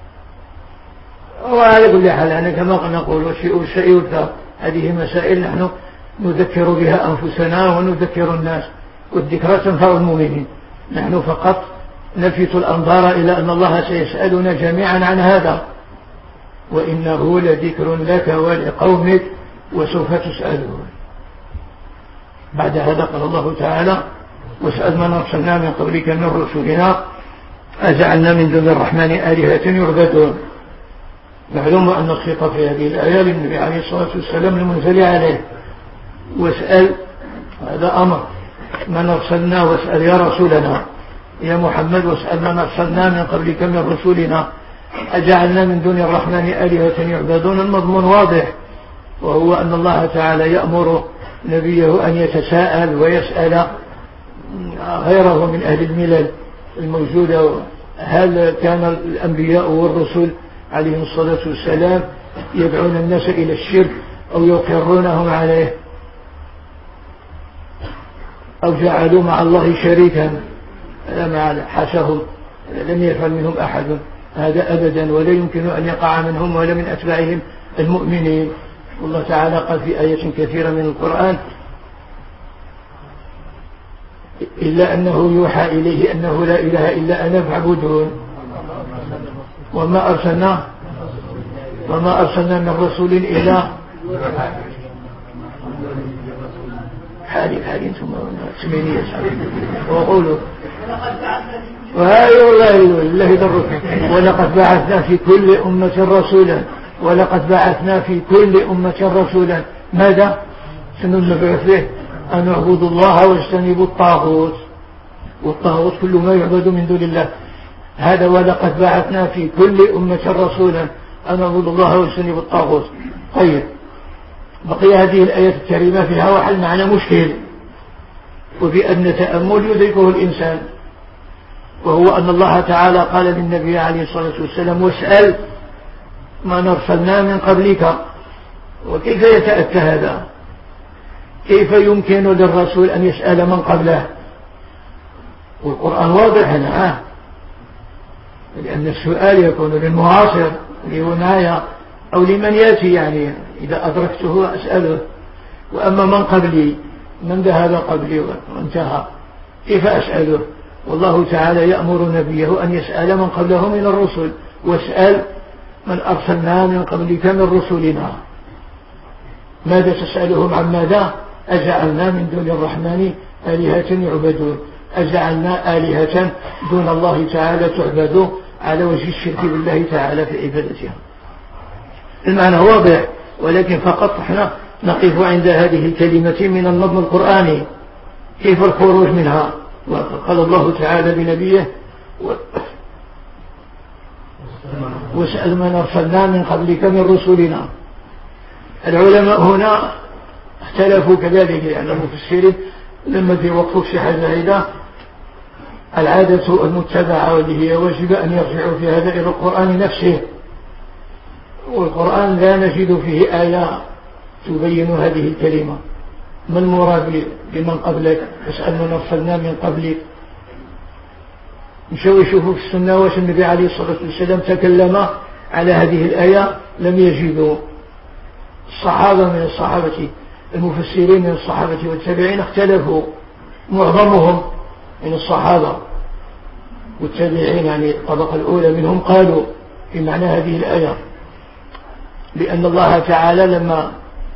وعلى كل حال أنا كما نقول والشيء الشيء والثار، هذه مسائل نحن نذكر بها أنفسنا ونذكر الناس، والذكرى تنفع المؤمنين. نحن فقط نلفت الأنظار إلى أن الله سيسألنا جميعا عن هذا، وإنه لذكر لك ولقومك وسوف تسألون. بعد هذا قال الله تعالى واسأل من أرسلنا من قبلك من رسلنا أجعلنا من دون الرحمن آلهة يعبدون. معلوم أن الخطاب في هذه الآية للنبي عليه الصلاة والسلام المنزل عليه، واسأل هذا أمر من أرسلنا، واسأل يا رسولنا يا محمد، واسأل من أرسلنا من قبلك من رسولنا أجعلنا من دون الرحمن آلهة يعبدون. المضمون واضح، وهو أن الله تعالى يأمر نبيه أن يتساءل ويسأل غيره من أهل الملل الموجودة، هل كان الأنبياء والرسل عليهم الصلاة والسلام يدعون الناس إلى الشرك أو يقرونهم عليه أو جعلوا مع الله شريكا؟ لا، حاشاهم، لم يفعل منهم أحد هذا أبدا، ولا يمكن أن يقع منهم ولا من أتباعهم المؤمنين. والله تعالى قال في آية كثيرة من القرآن إلا أنه يوحى إليه أنه لا إله إلا أنا فاعبدون وما أرسلنا وما أرسلنا من رسول إلا حالي حالي ثم سمينية وقولوا وهاي والله الله يضرك. ولقد بعثنا في كل أمة رسولا ولقد بعثنا في كل أمة رسولا ماذا سنبعث به؟ أن اعبدوا الله واجتنبوا الطاغوت، والطاغوت كل ما يعبد من دون الله. هذا ولقد بعثنا في كل أمة رسولا أن اعبدوا الله واجتنبوا الطاغوت. طيب، بقي هذه الآية الكريمة فيها وحل معنى مشكل، وبأن تأمل يدركه الإنسان، وهو أن الله تعالى قال للنبي عليه الصلاة والسلام واسأل ما أرسلنا من قبلك. وكيف يتأتى هذا؟ كيف يمكن للرسول أن يسأل من قبله؟ والقرآن واضح هنا، لأن السؤال يكون للمعاصر لونايا أو لمن يأتي، يعني إذا أدركته أسأله. وأما من قبلي، من ذهب قبلي وانتهى، كيف أسأله؟ والله تعالى يأمر نبيه أن يسأل من قبله من الرسل، واسأل من أرسلنا من قبلك من رسلنا. ماذا تسألهم عن ماذا؟ أجعلنا من دون الرحمن آلهة يعبدون، أجعلنا آلهة دون الله تعالى تعبد على وجه الشرك بالله تعالى في عبادتها. المعنى واضح، ولكن فقط احنا نقف عند هذه الكلمة من النظم القرآني، كيف الخروج منها. وقال الله تعالى بنبيه واسأل من أرسلنا من قبلك من رسلنا. العلماء هنا اختلفوا كذلك، يعني المفسرين لما في وقفوا في حاجة هذا العادة المتبعة واللي هي واجب أن يرجعوا في هذا إلى القرآن نفسه، والقرآن لا نجد فيه آية تبين هذه الكلمة. ما المراد بمن قبلك؟ اسأل من أرسلنا من قبلك. مشوا يشوفوا في السنة واش النبي عليه الصلاة والسلام تكلم على هذه الآية، لم يجدوا. الصحابة من الصحابة المفسرين من الصحابة والتابعين اختلفوا، معظمهم من الصحابة والتابعين يعني الطبقة الأولى منهم قالوا في معنى هذه الآية، لأن الله تعالى لما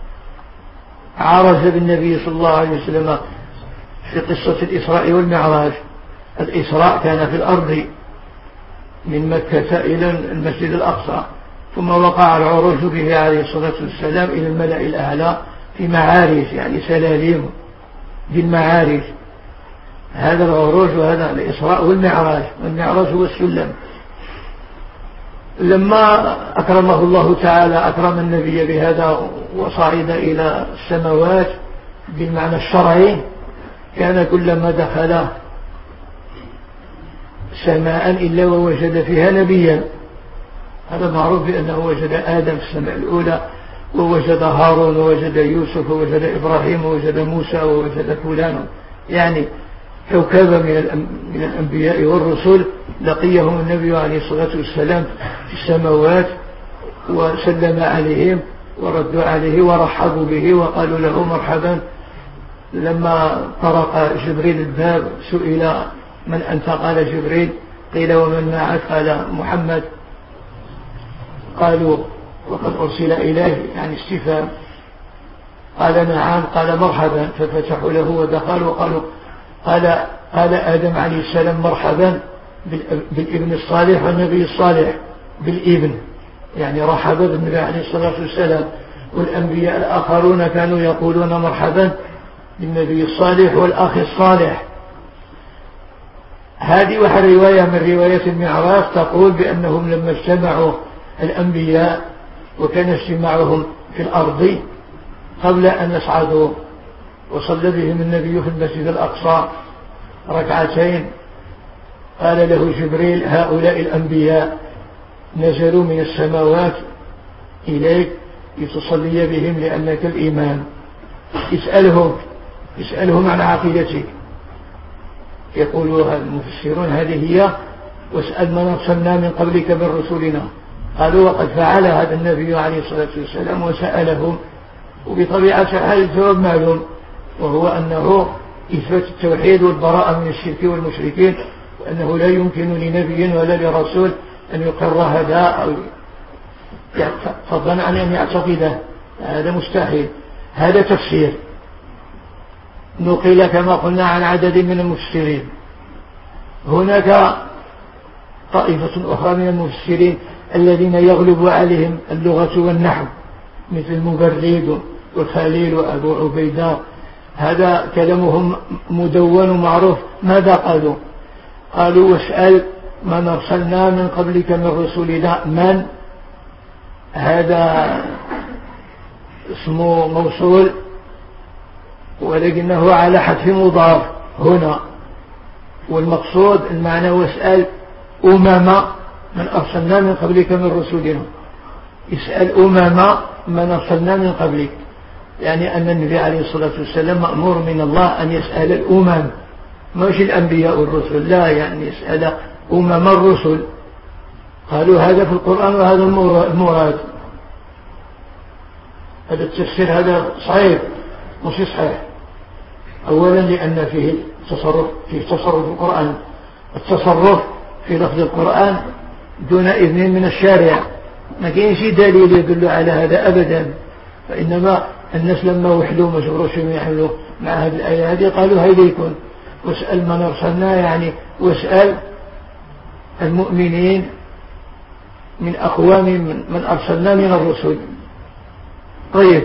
عرج بالنبي صلى الله عليه وسلم في قصة الإسراء والمعراج. الإسراء كان في الأرض من مكة إلى المسجد الأقصى، ثم وقع العروج به عليه الصلاة والسلام إلى الملأ الأعلى في معارج، يعني سلاليم بالمعارج. هذا العروج وهذا الإسراء والمعراج، والمعراج هو السلم. لما أكرمه الله تعالى أكرم النبي بهذا وصعد إلى السماوات بالمعنى الشرعي، كان كلما دخل سماء إلا ووجد فيها نبيا. هذا معروف بأنه وجد آدم في السماء الأولى، ووجد هارون، ووجد يوسف، ووجد إبراهيم، ووجد موسى، ووجد فلان، يعني كوكبا من من الأنبياء والرسل لقيهم النبي عليه الصلاة والسلام في السماوات، وسلم عليهم وردوا عليه ورحبوا به وقالوا له مرحبا. لما طرق جبريل الباب سئل من أنت؟ قال جبريل. قيل ومن معك؟ قال محمد. قالوا وقد أرسل إليه، يعني استفهام. قال نعم. قال مرحبا. ففتحوا له ودخلوا وقالوا قال قال آدم عليه السلام مرحبا بالابن الصالح والنبي الصالح بالابن، يعني رحب بالنبي عليه الصلاة والسلام، والأنبياء الآخرون كانوا يقولون مرحبا بالنبي الصالح والأخ الصالح. هذه واحد رواية من رواية المعراج تقول بأنهم لما اجتمعوا الأنبياء وكان اجتماعهم في الأرض قبل أن يصعدوا، وصلى بهم النبي في المسجد الأقصى ركعتين، قال له جبريل هؤلاء الأنبياء نزلوا من السماوات إليك لتصلي بهم لأنك الإمام، اسألهم اسألهم عن عقيدتك. يقولوا المفسرون هذه هي واسأل من أرسلنا من قبلك من رسلنا. قالوا وقد فعل هذا النبي عليه الصلاة والسلام وسألهم، وبطبيعة الحال الجواب معلوم، وهو أنه إثبات التوحيد والبراءة من الشرك والمشركين، وأنه لا يمكن لنبي ولا لرسول أن يقر هذا أو فضلا عن أن يعتقده، هذا مستحيل. هذا تفسير نقل كما قلنا عن عدد من المفسرين. هناك طائفة أخرى من المفسرين الذين يغلب عليهم اللغة والنحو مثل المبرد والخليل وأبو عبيدة، هذا كلامهم مدون ومعروف. ماذا قالوا؟ قالوا واسأل من أرسلنا من قبلك من رسلنا. من هذا اسمه موصول ولكنه على حذف مضاف هنا، والمقصود المعنى واسأل أمم من أرسلنا من قبلك من رسلنا. اسأل أمم من أرسلنا من قبلك، يعني أن النبي عليه الصلاة والسلام مأمور من الله أن يسأل الأمم، مش الأنبياء والرسل، لا، يعني يسأل أمم الرسل. قالوا هذا في القرآن وهذا المراد. هذا التفسير هذا صحيح مش صحيح. أولا لأن فيه تصرف فيه تصرف القرآن، التصرف في لفظ القرآن دون إذن من الشارع، ما كاينش دليل يدل على هذا أبدا. فإنما الناس لما وحدوا ما جبروش يحملوا مع هذه الآية هذه قالوا هيدا يكون واسأل من أرسلنا، يعني واسأل المؤمنين من أقوام من, من أرسلنا من الرسل. طيب،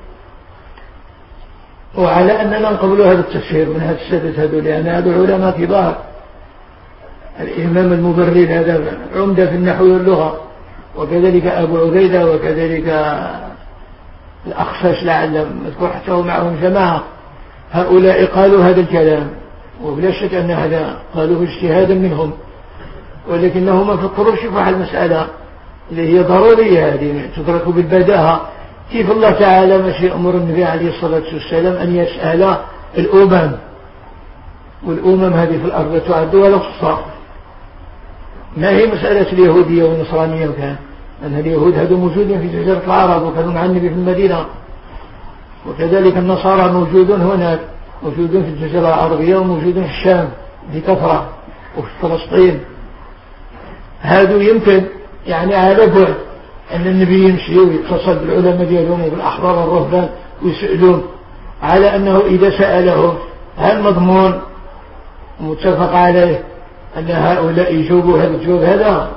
وعلى أننا نقبل هذا التفسير من هذا السادة هذول، لأن هذا العلماء كبار. الإمام المبرد هذا عمدة في النحو واللغة، وكذلك أبو عبيدة، وكذلك الأخفش لعل مذكور حتى هو معهم جماعة. هؤلاء قالوا هذا الكلام، وبلا شك أن هذا قالوه اجتهادا منهم، ولكنهم ما فكروش في واحد المسألة اللي هي ضرورية، هذه تدرك بالبداهة. كيف الله تعالى ماشي أمر النبي عليه الصلاة والسلام أن يسأل الأمم، والأمم هذه في الأرض تعد ولا تحصى. ما هي مسألة اليهودية والنصرانية، وكان أن اليهود هذو موجودين في جزيرة العرب وكانوا مع النبي في المدينة، وكذلك النصارى موجودون هناك، موجودون في الجزيرة العربية وموجودون في الشام بكثرة وفي فلسطين. هذا يمكن يعني على بعد أن النبي يمشي ويتصل بالعلماء ديالهم وبالأحبار والرهبان ويسألون، على أنه إذا سألهم هل مضمون متفق عليه أن هؤلاء يجوبوا هذا الجواب هذا؟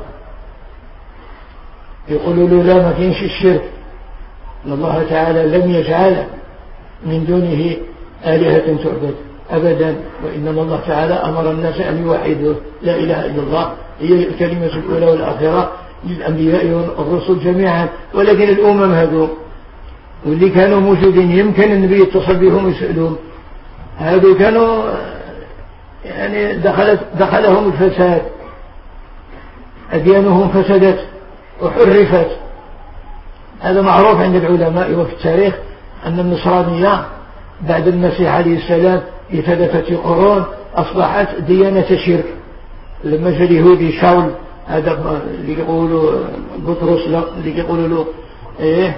يقولوا له لا، ما كاينش الشرك، أن الله تعالى لم يجعل من دونه آلهة تعبد أبدا، وإنما الله تعالى أمر الناس أن يوحدوا لا إله إلا الله، هي الكلمة الأولى والآخرة للأنبياء والرسل جميعا. ولكن الأمم هذو واللي كانوا موجودين يمكن النبي يتصل بهم ويسألهم، هذو كانوا يعني دخلت دخلهم الفساد، أديانهم فسدت وحرفت. هذا معروف عند العلماء وفي التاريخ أن النصرانية بعد المسيح عليه السلام بثلاثة قرون أصبحت ديانة شرك. لما جاء اليهودي شاول هذا اللي يقولوا بطرس، لا اللي يقولوا له ايه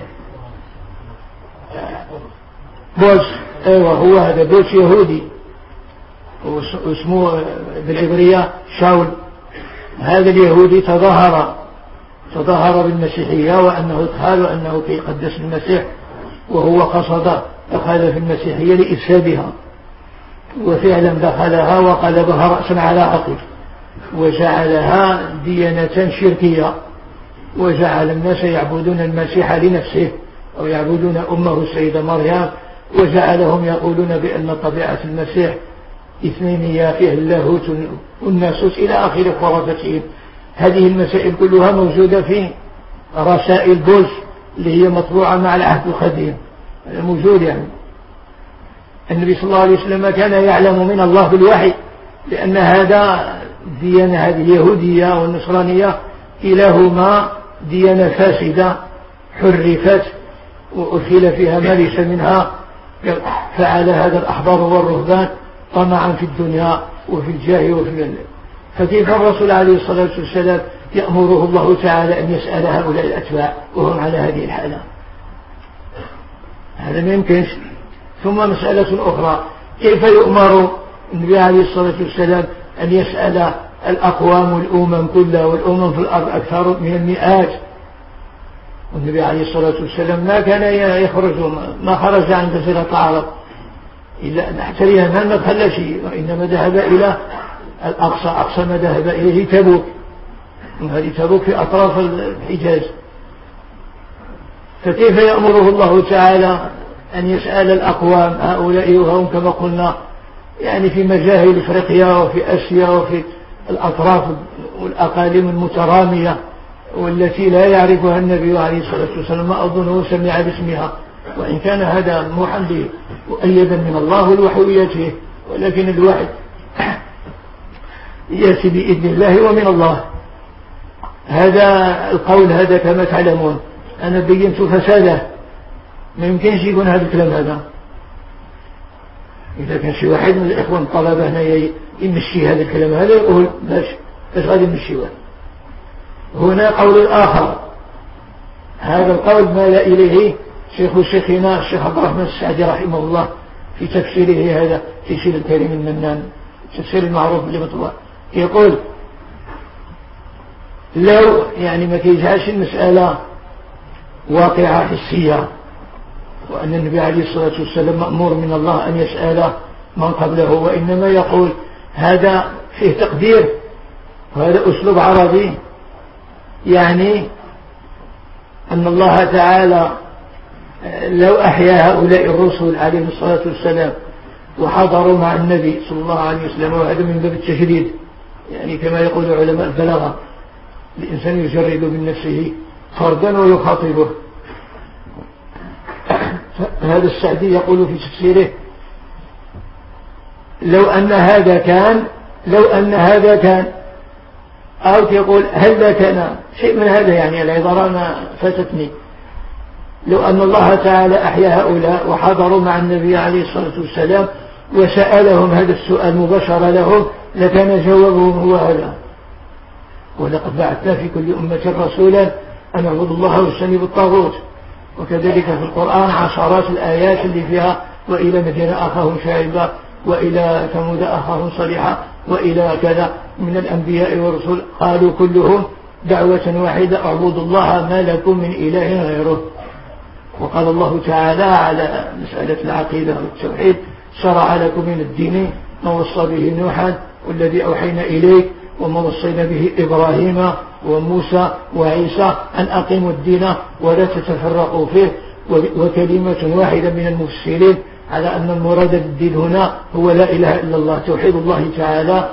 بوس، ايوه هو هذا بوس يهودي واسمه بالعبرية شاول. هذا اليهودي تظاهر تظاهر بالمسيحية وأنه قال وأنه يقدس المسيح، وهو قصد دخل في المسيحية لإفسادها، وفعلا دخلها وقلبها رأسا على عقب وجعلها ديانة شركية. وجعل الناس يعبدون المسيح لنفسه أو يعبدون أمه السيدة مريم، وجعلهم يقولون بأن طبيعة المسيح اثنينية فيه اللاهوت والناسوت إلى آخر خرافتهم. هذه المسائل كلها موجودة في رسائل بولس اللي هي مطبوعة مع العهد القديم، موجود. يعني النبي صلى الله عليه وسلم كان يعلم من الله بالوحي بأن هذا ديانة هذه اليهودية والنصرانية كلاهما ديانة فاسدة حرفت وأدخل فيها ما ليس منها، فعل هذا الأحبار والرهبان طمعا في الدنيا وفي الجاه وفي المال. فكيف الرسول عليه الصلاة والسلام يأمره الله تعالى أن يسأل هؤلاء الأتباع وهم على هذه الحالة؟ هذا ما يمكنش. ثم مسألة أخرى، كيف يؤمر النبي عليه الصلاة والسلام أن يسأل الأقوام والأمم كلها، والأمم في الأرض أكثر من المئات، والنبي عليه الصلاة والسلام ما كان يخرج ما خرج عن جزيرة العرب إلا حتى اليمن ما دخل شيء، وإنما ذهب إلى الأقصى، أقصى ما ذهب إليه تبوك، وهذه تبوك في أطراف الحجاز. فكيف يأمره الله تعالى أن يسأل الأقوام هؤلاء وهم كما قلنا يعني في مجاهل إفريقيا وفي آسيا وفي الأطراف والأقاليم المترامية والتي لا يعرفها النبي عليه الصلاة والسلام، ما أظنه سمع باسمها، وإن كان هذا موحى به مؤيدا من الله والوحيته، ولكن الوحي يأتي بإذن الله ومن الله. هذا القول هذا كما تعلمون أنا بينت فساده، ما يمكنش يكون هذا الكلام هذا. إذا كان شي واحد من الإخوان الطلبة هنا يمشي هذا الكلام هذا يقول باش باش غادي يمشيوه. هنا قول آخر، هذا القول مال إليه شيخ شيخنا الشيخ عبد الرحمن السعدي رحمه الله في تفسيره هذا تفسير الكريم المنان، تفسير المعروف اللي مطبوع، يقول لو يعني ما كيجعلش المسألة واقعة حسية، وأن النبي عليه الصلاة والسلام مأمور من الله أن يسأل من قبله، وإنما يقول هذا فيه تقدير وهذا أسلوب عربي، يعني أن الله تعالى لو أحيا هؤلاء الرسل عليهم الصلاة والسلام وحضروا مع النبي صلى الله عليه وسلم، وهذا من باب التجريد، يعني كما يقول علماء البلاغة الإنسان يجرد من نفسه فردا ويخاطبه. هذا السعدي يقول في تفسيره لو أن هذا كان لو أن هذا كان أو يقول هل كان شيء من هذا، يعني العبارة ما فاتتني، لو أن الله تعالى أحيا هؤلاء وحضروا مع النبي عليه الصلاة والسلام وسألهم هذا السؤال مباشرة لهم لكان جوابهم هو هذا: ولقد بعثنا في كل أمة رسولا أن اعبدوا الله واجتنبوا الطاغوت. وكذلك في القرآن عشرات الآيات اللي فيها وإلى مدين أخاهم شعيبا وإلى ثمود أخاهم صالحا وإلى كذا من الأنبياء والرسل قالوا كلهم دعوة واحدة: اعبدوا الله ما لكم من إله غيره. وقال الله تعالى على مسألة العقيدة والتوحيد: شرع لكم من الدين ما وصى به نوحا والذي أوحينا إليك وما وصينا به إبراهيم وموسى وعيسى أن أقيموا الدين ولا تتفرقوا فيه. وكلمة واحدة من المفسرين على أن المراد بالدين هنا هو لا إله إلا الله، توحيد الله تعالى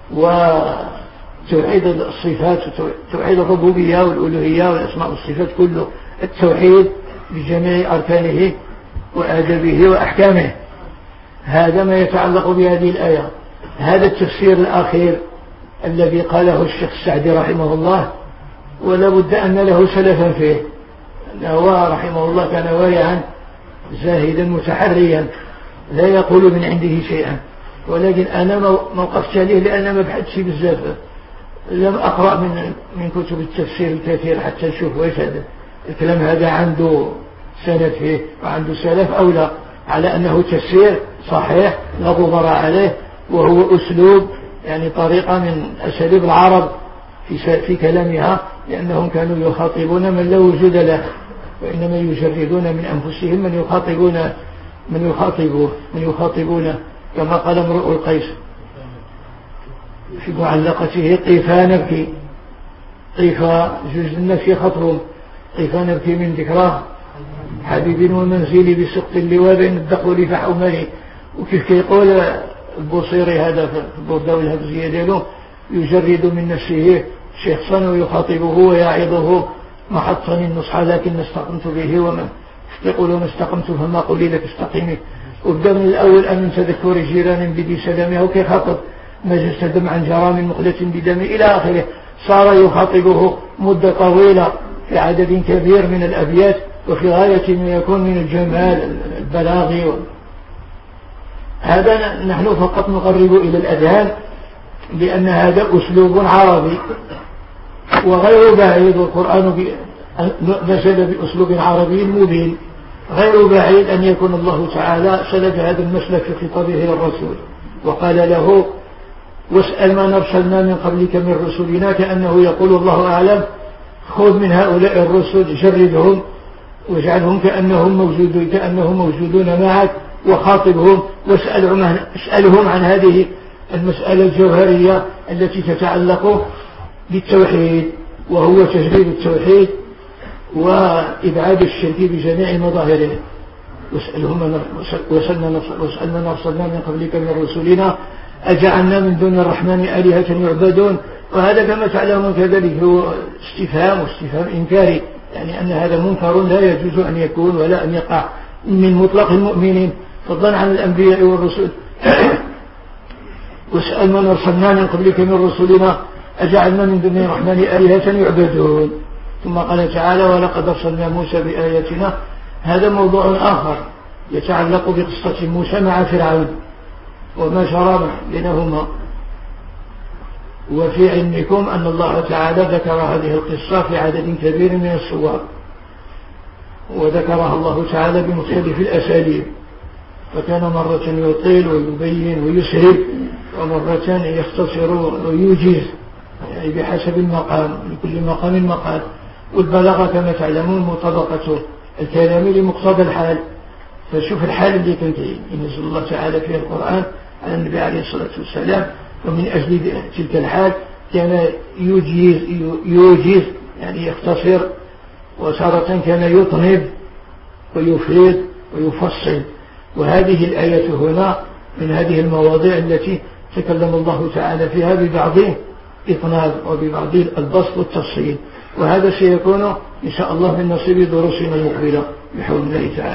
وتوحيد الصفات وتوحيد الربوبية والألوهية والأسماء والصفات، كله التوحيد بجميع أركانه وآدابه وأحكامه. هذا ما يتعلق بهذه الآية. هذا التفسير الأخير الذي قاله الشيخ السعدي رحمه الله ولا بد أن له سلفا فيه، هو رحمه الله كان وارعا زاهدا متحريا لا يقول من عنده شيئا، ولكن أنا ما وقفت عليه لأن ما بحثتش بزاف، لم أقرأ من من كتب التفسير الكثير حتى نشوف واش هذا الكلام هذا عنده سند فيه وعنده سلف أو لا، على أنه تفسير صحيح لا غبار عليه، وهو أسلوب يعني طريقة من أساليب العرب في في كلامها، لأنهم كانوا يخاطبون من لا وجود له، وإنما يجردون من أنفسهم من يخاطبون من يخاطبوه من يخاطبونه، كما قال امرؤ القيس في معلقته: قيفا نبكي طيفا جوج الناس يخطرهم طيفا نبكي من ذكراه حبيب ومنزلي بسقط اللواء بين الدخول فحومه. وكيف كيقول البوصيري هذا في البردة والهبزية ديالو يجرد من نفسه شخصا ويخاطبه ويعظه ما حطني النصح لكن استقمت به ومن يقولون استقمت فما قولي لك استقيمي. وابدأ من الأول أن من تذكر جيران بدي سلامه وكيخاطب مجلس دمعا جرى من مخلة بدم إلى آخره. صار يخاطبه مدة طويلة في عدد كبير من الأبيات وفي غاية ما يكون من الجمال البلاغي. هذا نحن فقط نقرب إلى الأذهان لأن هذا أسلوب عربي وغير بعيد. القرآن نزل بأسلوب عربي مبين غير بعيد أن يكون الله تعالى سلك هذا المسلك في خطابه للرسول وقال له واسأل ما نرسلنا من قبلك من رسلنا كأنه يقول الله أعلم خذ من هؤلاء الرسل جردهم واجعلهم كأنهم موجودون كأنهم موجودون معك وخاطبهم واسألهم عن, اسألهم عن هذه المسألة الجوهرية التي تتعلق بالتوحيد وهو تجريد التوحيد وإبعاد الشرك بجميع مظاهره. واسألهم واسأل من أرسلنا من قبلك من رسلنا أجعلنا من دون الرحمن آلهة يعبدون. وهذا كما تعلمون كذلك هو استفهام واستفهام إنكاري يعني أن هذا منكر لا يجوز أن يكون ولا أن يقع من مطلق المؤمنين فضلا عن الأنبياء والرسل. واسأل من أرسلنا من قبلك من رسلنا أجعلنا من دون الرحمن آلهة يعبدون. ثم قال تعالى ولقد أرسلنا موسى بآياتنا. هذا موضوع آخر يتعلق بقصة موسى مع فرعون وما جرى بينهما. وفي علمكم أن الله تعالى ذكر هذه القصة في عدد كبير من الصور وذكرها الله تعالى بمختلف الأساليب فكان مرة يطيل ويبين ويسهل ومرة يختصر ويوجز يعني بحسب المقام لكل مقام مقال. والبلاغة كما تعلمون مطابقة الكلام لمقتضى الحال. فشوف الحال اللي كانت ينزل الله تعالى فيه القرآن على النبي عليه الصلاة والسلام ومن أجل تلك الحال كان يوجز, يوجز يعني يختصر وسارة كان يطنب ويفيد ويفصل. وهذه الآية هنا من هذه المواضيع التي تكلم الله تعالى فيها ببعض إطناب وببعض البسط والتفصيل. وهذا سيكون إن شاء الله من نصيب دروسنا المقبلة بحول الله تعالى.